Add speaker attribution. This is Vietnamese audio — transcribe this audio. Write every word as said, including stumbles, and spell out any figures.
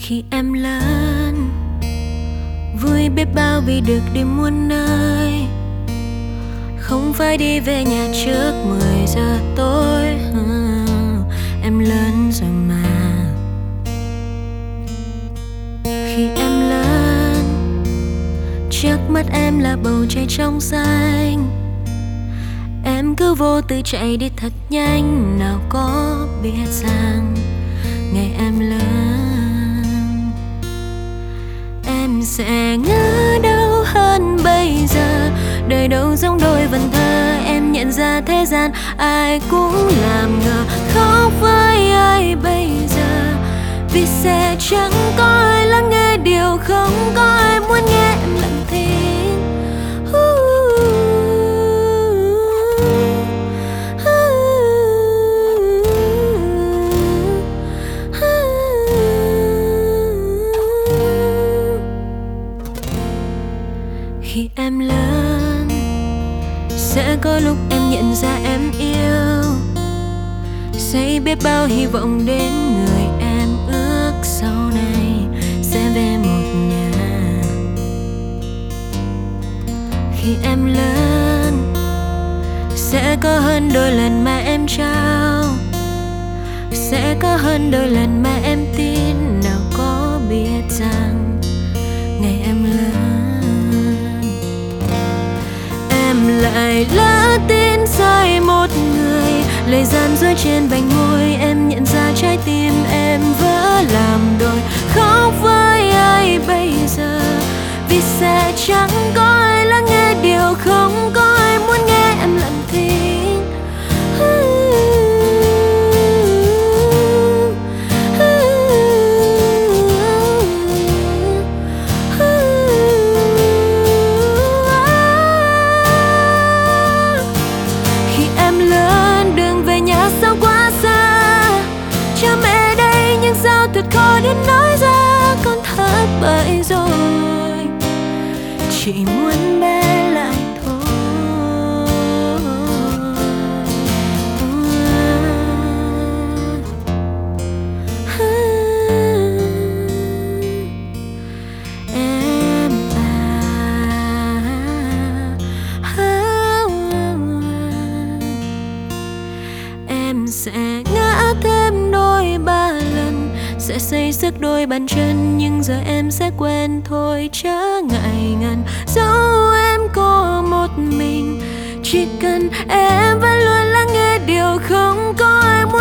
Speaker 1: Khi em lớn vui biết bao vì được đi muôn nơi, không phải đi về nhà trước mười giờ tối. ừ, Em lớn rồi mà. Khi em lớn trước mắt em là bầu trời trong xanh, em cứ vô tư chạy đi thật nhanh, nào có biết rằng ngày em lớn em sẽ ngỡ đâu hơn bây giờ. Đời đâu giống đôi vần thơ, em nhận ra thế gian ai cũng làm ngờ. Khóc với ai bây giờ, vì sẽ chẳng có ai lắng nghe điều không có ai muốn nghe em lặng thinh. Khi em lớn sẽ có lúc em nhận ra em yêu, xây biết bao hy vọng đến người em ước sau này sẽ về một nhà. Khi em lớn sẽ có hơn đôi lần mà em trao, sẽ có hơn đôi lần mà em tin, nào có biết rằng ngày em lớn em lại lỡ tin sai một người. Lời gian dối trên vành môi, em nhận ra trái tim em vỡ làm đôi. Khóc với ai bây giờ, vì sẽ chẳng có ai lắng nghe điều không có ai muốn nghe em lặng thinh. Khi em lớn đường về nhà sao quá xa, cha mẹ đây nhưng sao thật khó đến nói ra. Con thất bại rồi, chỉ muốn bé lại thôi. Em à, em sẽ ngã thêm đôi ba lần, sẽ xây sức đôi bàn chân, nhưng giờ em sẽ quên thôi chớ ngại ngần. Dẫu em có một mình, chỉ cần em vẫn luôn lắng nghe điều không có ai muốn